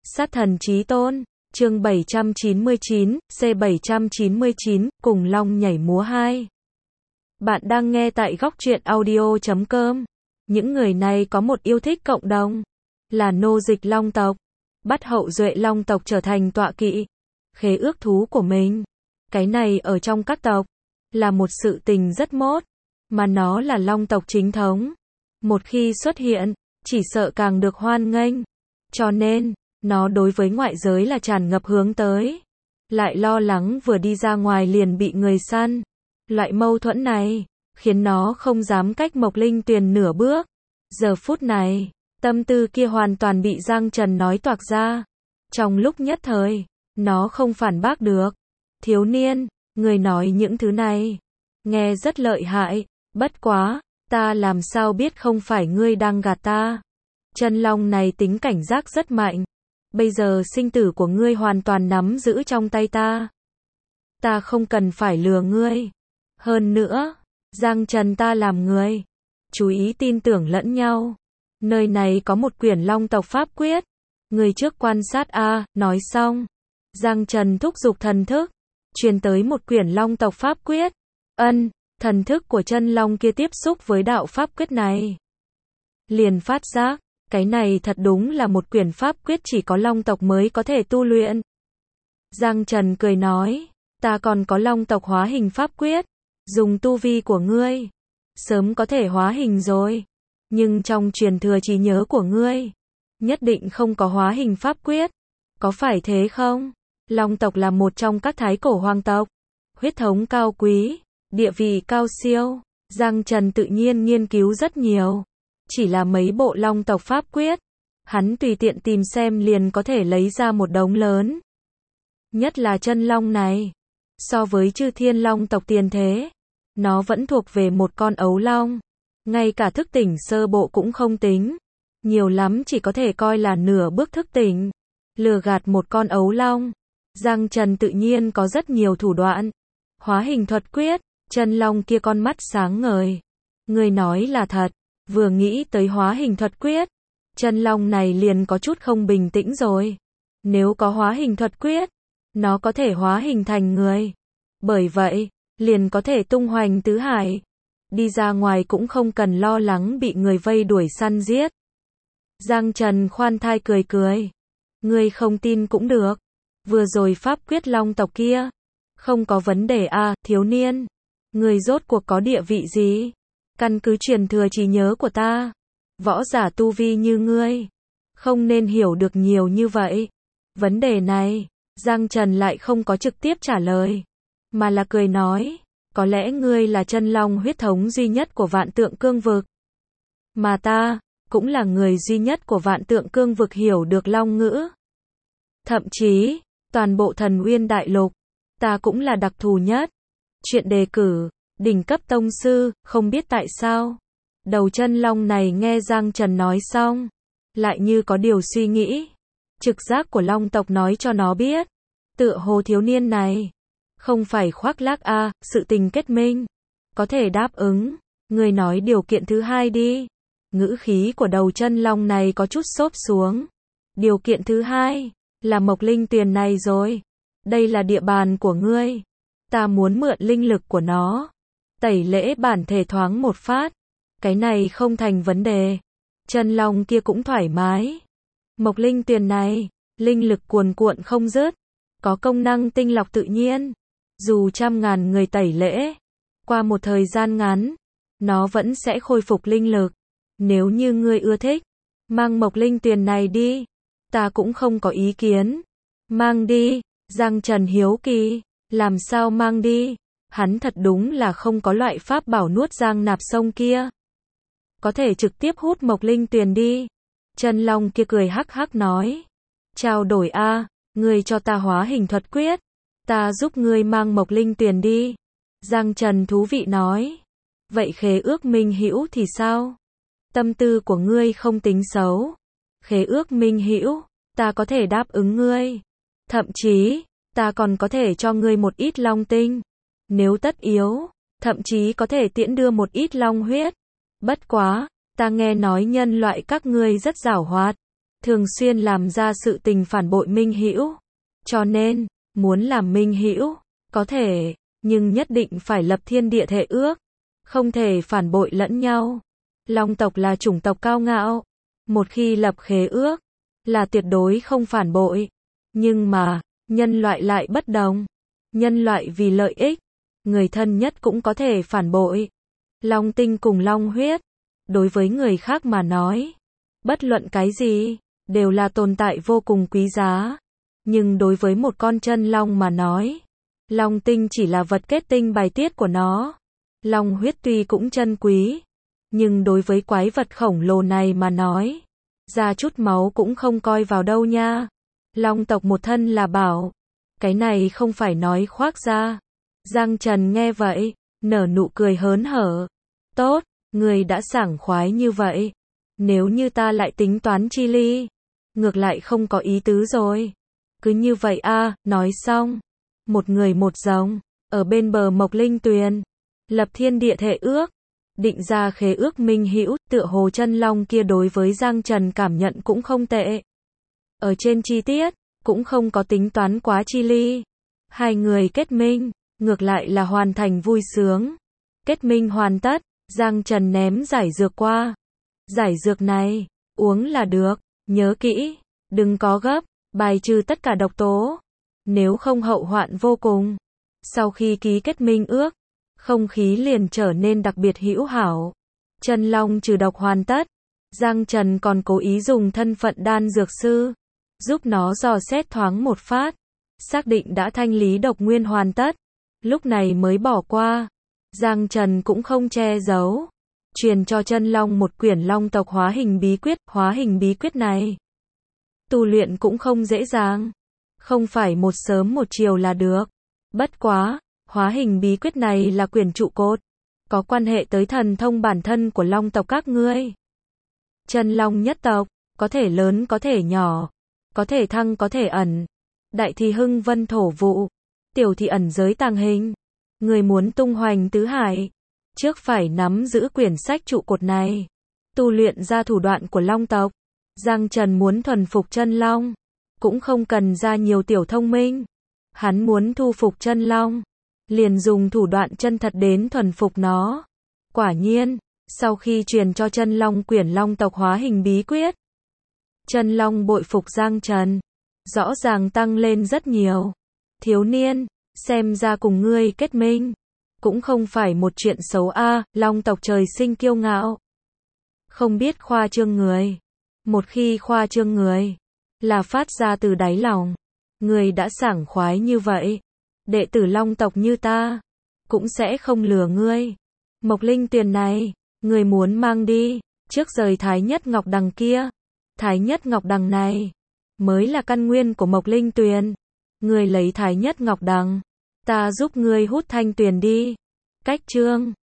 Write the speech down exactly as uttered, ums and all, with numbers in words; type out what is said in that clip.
Sát thần chí tôn, chương bảy trăm chín mươi chín, C bảy trăm chín mươi chín, cùng long nhảy múa hai. Bạn đang nghe tại góc truyện audio chấm com. Những người này có một yêu thích cộng đồng, là nô dịch long tộc, bắt hậu duệ long tộc trở thành tọa kỵ, khế ước thú của mình. Cái này ở trong các tộc, là một sự tình rất mốt, mà nó là long tộc chính thống. Một khi xuất hiện, chỉ sợ càng được hoan nghênh. Cho nên, nó đối với ngoại giới là tràn ngập hướng tới. Lại lo lắng vừa đi ra ngoài liền bị người săn. Loại mâu thuẫn này, khiến nó không dám cách Mộc Linh Tuyền nửa bước. Giờ phút này, tâm tư kia hoàn toàn bị Giang Trần nói toạc ra. Trong lúc nhất thời, nó không phản bác được. Thiếu niên, người nói những thứ này, nghe rất lợi hại, bất quá, ta làm sao biết không phải ngươi đang gạt ta. Chân long này tính cảnh giác rất mạnh. Bây giờ sinh tử của ngươi hoàn toàn nắm giữ trong tay ta. Ta không cần phải lừa ngươi. Hơn nữa, Giang Trần ta làm người. Chú ý tin tưởng lẫn nhau. Nơi này có một quyển long tộc pháp quyết. Người trước quan sát a, nói xong. Giang Trần thúc giục thần thức. Truyền tới một quyển long tộc pháp quyết. Ân, thần thức của chân long kia tiếp xúc với đạo pháp quyết này. Liền phát giác. Cái này thật đúng là một quyển pháp quyết chỉ có long tộc mới có thể tu luyện. Giang Trần cười nói, ta còn có long tộc hóa hình pháp quyết, dùng tu vi của ngươi, sớm có thể hóa hình rồi. Nhưng trong truyền thừa trí nhớ của ngươi, nhất định không có hóa hình pháp quyết. Có phải thế không? Long tộc là một trong các thái cổ hoàng tộc, huyết thống cao quý, địa vị cao siêu. Giang Trần tự nhiên nghiên cứu rất nhiều. Chỉ là mấy bộ long tộc pháp quyết, hắn tùy tiện tìm xem liền có thể lấy ra một đống lớn. Nhất là chân long này, so với chư thiên long tộc tiền thế, nó vẫn thuộc về một con ấu long. Ngay cả thức tỉnh sơ bộ cũng không tính, nhiều lắm chỉ có thể coi là nửa bước thức tỉnh. Lừa gạt một con ấu long, Giang Trần tự nhiên có rất nhiều thủ đoạn. Hóa hình thuật quyết, chân long kia con mắt sáng ngời. Người nói là thật. Vừa nghĩ tới hóa hình thuật quyết, chân long này liền có chút không bình tĩnh rồi. Nếu có hóa hình thuật quyết, nó có thể hóa hình thành người. Bởi vậy, liền có thể tung hoành tứ hải. Đi ra ngoài cũng không cần lo lắng bị người vây đuổi săn giết. Giang Trần khoan thai cười cười. Ngươi không tin cũng được. Vừa rồi pháp quyết long tộc kia. Không có vấn đề à, thiếu niên. Ngươi rốt cuộc có địa vị gì? Căn cứ truyền thừa trí nhớ của ta, võ giả tu vi như ngươi, không nên hiểu được nhiều như vậy. Vấn đề này, Giang Trần lại không có trực tiếp trả lời, mà là cười nói, có lẽ ngươi là chân long huyết thống duy nhất của vạn tượng cương vực. Mà ta, cũng là người duy nhất của vạn tượng cương vực hiểu được long ngữ. Thậm chí, toàn bộ thần uyên đại lục, ta cũng là đặc thù nhất. Chuyện đề cử đỉnh cấp tông sư, không biết tại sao. Đầu chân long này nghe Giang Trần nói xong, lại như có điều suy nghĩ. Trực giác của long tộc nói cho nó biết, tựa hồ thiếu niên này, không phải khoác lác a, à, sự tình kết minh. Có thể đáp ứng, người nói điều kiện thứ hai đi. Ngữ khí của đầu chân long này có chút xốp xuống. Điều kiện thứ hai, là Mộc Linh Tuyền này rồi. Đây là địa bàn của ngươi. Ta muốn mượn linh lực của nó. Tẩy lễ bản thể thoáng một phát. Cái này không thành vấn đề. Chân long kia cũng thoải mái. Mộc Linh Tuyền này, linh lực cuồn cuộn không dứt. Có công năng tinh lọc tự nhiên. Dù trăm ngàn người tẩy lễ, qua một thời gian ngắn, nó vẫn sẽ khôi phục linh lực. Nếu như ngươi ưa thích, mang Mộc Linh Tuyền này đi. Ta cũng không có ý kiến. Mang đi. Giang Trần hiếu kỳ. Làm sao mang đi? Hắn thật đúng là không có loại pháp bảo nuốt giang nạp sông kia. Có thể trực tiếp hút Mộc Linh Tuyền đi. Chân long kia cười hắc hắc nói. Trao đổi a, à, ngươi cho ta hóa hình thuật quyết. Ta giúp ngươi mang Mộc Linh Tuyền đi. Giang Trần thú vị nói. Vậy khế ước minh hữu thì sao? Tâm tư của ngươi không tính xấu. Khế ước minh hữu, ta có thể đáp ứng ngươi. Thậm chí, ta còn có thể cho ngươi một ít long tinh. Nếu tất yếu, thậm chí có thể tiễn đưa một ít long huyết. Bất quá, ta nghe nói nhân loại các ngươi rất giảo hoạt. thường xuyên làm ra sự tình phản bội Minh Hữu. Cho nên, muốn làm Minh Hữu, có thể, nhưng nhất định phải lập thiên địa thể ước, không thể phản bội lẫn nhau. Long tộc là chủng tộc cao ngạo, một khi lập khế ước, là tuyệt đối không phản bội. Nhưng mà, nhân loại lại bất đồng. Nhân loại vì lợi ích, người thân nhất cũng có thể phản bội. Long tinh cùng long huyết, đối với người khác mà nói, bất luận cái gì, đều là tồn tại vô cùng quý giá. Nhưng đối với một con chân long mà nói, long tinh chỉ là vật kết tinh bài tiết của nó. Long huyết tuy cũng chân quý, nhưng đối với quái vật khổng lồ này mà nói, ra chút máu cũng không coi vào đâu nha. Long tộc một thân là bảo, cái này không phải nói khoác ra. Giang Trần nghe vậy, nở nụ cười hớn hở. Tốt, người đã sảng khoái như vậy. Nếu như ta lại tính toán chi ly, ngược lại không có ý tứ rồi. Cứ như vậy a, nói xong. Một người một rồng, ở bên bờ Mộc Linh Tuyền, lập thiên địa thể ước, định ra khế ước minh hữu, tựa hồ chân long kia đối với Giang Trần cảm nhận cũng không tệ. Ở trên chi tiết, cũng không có tính toán quá chi ly. Hai người kết minh, ngược lại là hoàn thành vui sướng. Kết minh hoàn tất, Giang Trần ném giải dược qua. Giải dược này, uống là được, nhớ kỹ, đừng có gấp, bài trừ tất cả độc tố. Nếu không hậu hoạn vô cùng. Sau khi ký kết minh ước, không khí liền trở nên đặc biệt hữu hảo. Chân long trừ độc hoàn tất. Giang Trần còn cố ý dùng thân phận đan dược sư, giúp nó dò xét thoáng một phát. Xác định đã thanh lý độc nguyên hoàn tất. Lúc này mới bỏ qua. Giang Trần cũng không che giấu. Truyền cho chân long một quyển long tộc hóa hình bí quyết. Hóa hình bí quyết này, tu luyện cũng không dễ dàng. Không phải một sớm một chiều là được. Bất quá, hóa hình bí quyết này là quyển trụ cột, có quan hệ tới thần thông bản thân của long tộc các ngươi. Chân long nhất tộc, có thể lớn có thể nhỏ, có thể thăng có thể ẩn. Đại thì hưng vân thổ vụ, tiểu thì ẩn giới tàng hình. Người muốn tung hoành tứ hải, trước phải nắm giữ quyển sách trụ cột này, tu luyện ra thủ đoạn của long tộc. Giang Trần muốn thuần phục chân long, cũng không cần ra nhiều tiểu thông minh. Hắn muốn thu phục chân long, liền dùng thủ đoạn chân thật đến thuần phục nó. Quả nhiên, sau khi truyền cho chân long quyển long tộc hóa hình bí quyết, chân long bội phục Giang Trần, rõ ràng tăng lên rất nhiều. Thiếu niên, xem ra cùng ngươi kết minh, cũng không phải một chuyện xấu a. Long tộc trời sinh kiêu ngạo, không biết khoa trương người. Một khi khoa trương người, là phát ra từ đáy lòng. Người đã sảng khoái như vậy, đệ tử long tộc như ta, cũng sẽ không lừa ngươi. Mộc Linh Tuyền này, người muốn mang đi, trước rời Thái Nhất Ngọc Đằng kia. Thái Nhất Ngọc Đằng này, mới là căn nguyên của Mộc Linh Tuyền. Người lấy Thái Nhất Ngọc Đằng, ta giúp ngươi hút thanh tuyền đi. Cách chương